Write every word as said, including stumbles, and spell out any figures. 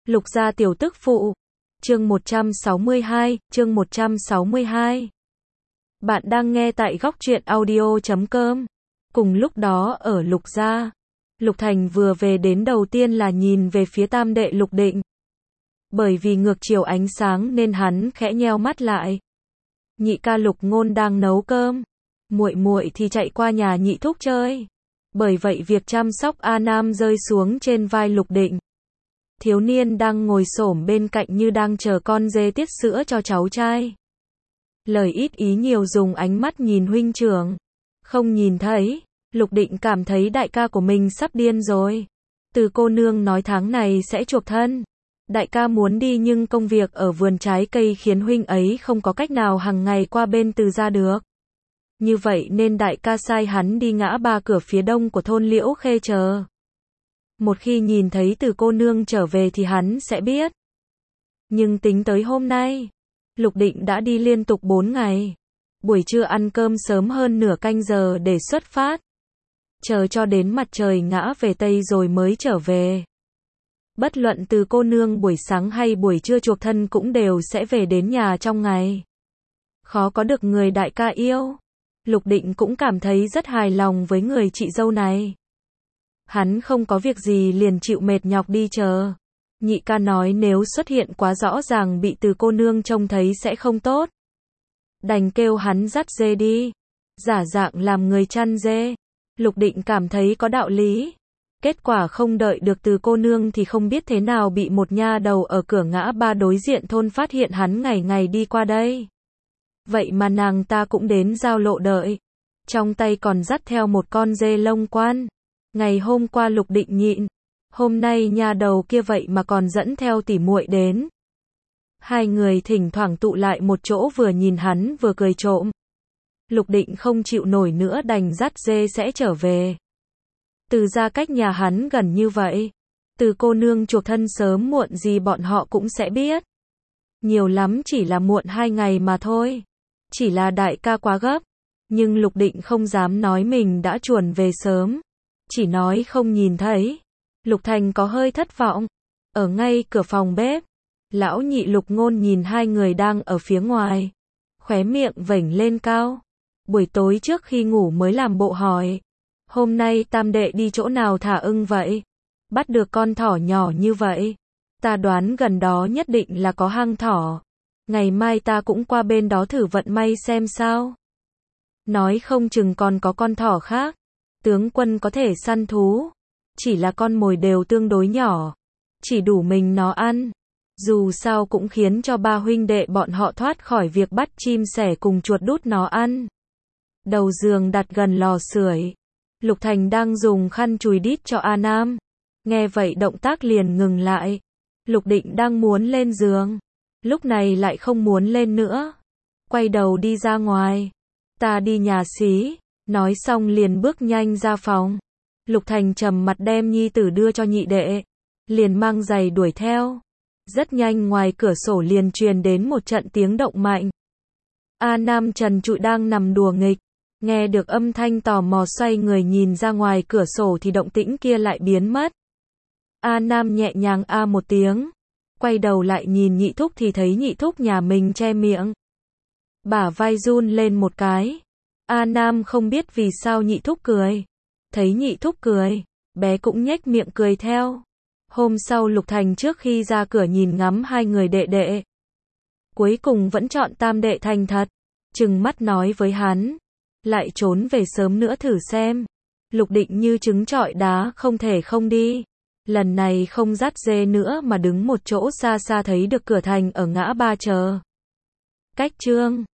Lục gia tiểu tức phụ. Chương một trăm sáu mươi hai, chương một trăm sáu mươi hai. Bạn đang nghe tại góc truyện audio chấm com. Cùng lúc đó ở Lục gia, Lục Thành vừa về đến đầu tiên là nhìn về phía tam đệ Lục Định. Bởi vì ngược chiều ánh sáng nên hắn khẽ nheo mắt lại. Nhị ca Lục Ngôn đang nấu cơm, muội muội thì chạy qua nhà nhị thúc chơi. Bởi vậy việc chăm sóc A Nam rơi xuống trên vai Lục Định. Thiếu niên đang ngồi xổm bên cạnh như đang chờ con dê tiết sữa cho cháu trai. Lời ít ý nhiều dùng ánh mắt nhìn huynh trưởng. Không nhìn thấy, Lục Định cảm thấy đại ca của mình sắp điên rồi. Từ cô nương nói tháng này sẽ chuộc thân. Đại ca muốn đi nhưng công việc ở vườn trái cây khiến huynh ấy không có cách nào hàng ngày qua bên Từ gia được. Như vậy nên đại ca sai hắn đi ngã ba cửa phía đông của thôn Liễu Khê chờ. Một khi nhìn thấy Từ cô nương trở về thì hắn sẽ biết. Nhưng tính tới hôm nay, Lục Định đã đi liên tục bốn ngày. Buổi trưa ăn cơm sớm hơn nửa canh giờ để xuất phát. Chờ cho đến mặt trời ngã về Tây rồi mới trở về. Bất luận Từ cô nương buổi sáng hay buổi trưa chuộc thân cũng đều sẽ về đến nhà trong ngày. Khó có được người đại ca yêu. Lục Định cũng cảm thấy rất hài lòng với người chị dâu này. Hắn không có việc gì liền chịu mệt nhọc đi chờ. Nhị ca nói nếu xuất hiện quá rõ ràng bị Từ cô nương trông thấy sẽ không tốt. Đành kêu hắn dắt dê đi. Giả dạng làm người chăn dê. Lục Định cảm thấy có đạo lý. Kết quả không đợi được Từ cô nương thì không biết thế nào bị một nha đầu ở cửa ngã ba đối diện thôn phát hiện hắn ngày ngày đi qua đây. Vậy mà nàng ta cũng đến giao lộ đợi. Trong tay còn dắt theo một con dê lông quan. Ngày hôm qua Lục Định nhịn. Hôm nay nha đầu kia vậy mà còn dẫn theo tỉ muội đến. Hai người thỉnh thoảng tụ lại một chỗ vừa nhìn hắn vừa cười trộm. Lục Định không chịu nổi nữa đành dắt dê sẽ trở về. Từ ra cách nhà hắn gần như vậy. Từ cô nương chuộc thân sớm muộn gì bọn họ cũng sẽ biết. Nhiều lắm chỉ là muộn hai ngày mà thôi. Chỉ là đại ca quá gấp. Nhưng Lục Định không dám nói mình đã chuồn về sớm. Chỉ nói không nhìn thấy. Lục Thành có hơi thất vọng. Ở ngay cửa phòng bếp. Lão nhị Lục Ngôn nhìn hai người đang ở phía ngoài. Khóe miệng vểnh lên cao. Buổi tối trước khi ngủ mới làm bộ hỏi. Hôm nay tam đệ đi chỗ nào thả ưng vậy? Bắt được con thỏ nhỏ như vậy. Ta đoán gần đó nhất định là có hang thỏ. Ngày mai ta cũng qua bên đó thử vận may xem sao. Nói không chừng còn có con thỏ khác. Tướng quân có thể săn thú. Chỉ là con mồi đều tương đối nhỏ. Chỉ đủ mình nó ăn. Dù sao cũng khiến cho ba huynh đệ bọn họ thoát khỏi việc bắt chim sẻ cùng chuột đút nó ăn. Đầu giường đặt gần lò sưởi. Lục Thành đang dùng khăn chùi đít cho A Nam. Nghe vậy động tác liền ngừng lại. Lục Định đang muốn lên giường. Lúc này lại không muốn lên nữa. Quay đầu đi ra ngoài. Ta đi nhà xí. Nói xong liền bước nhanh ra phòng. Lục Thành trầm mặt đem nhi tử đưa cho nhị đệ. Liền mang giày đuổi theo. Rất nhanh ngoài cửa sổ liền truyền đến một trận tiếng động mạnh. A Nam trần trụi đang nằm đùa nghịch. Nghe được âm thanh tò mò xoay người nhìn ra ngoài cửa sổ thì động tĩnh kia lại biến mất. A Nam nhẹ nhàng a một tiếng. Quay đầu lại nhìn nhị thúc thì thấy nhị thúc nhà mình che miệng. Bả vai run lên một cái. A Nam không biết vì sao nhị thúc cười. Thấy nhị thúc cười, bé cũng nhếch miệng cười theo. Hôm sau Lục Thành trước khi ra cửa nhìn ngắm hai người đệ đệ. Cuối cùng vẫn chọn tam đệ thành thật. Trừng mắt nói với hắn. Lại trốn về sớm nữa thử xem. Lục Định như trứng trọi đá không thể không đi. Lần này không dắt dê nữa mà đứng một chỗ xa xa thấy được cửa thành ở ngã ba chờ. Cách chương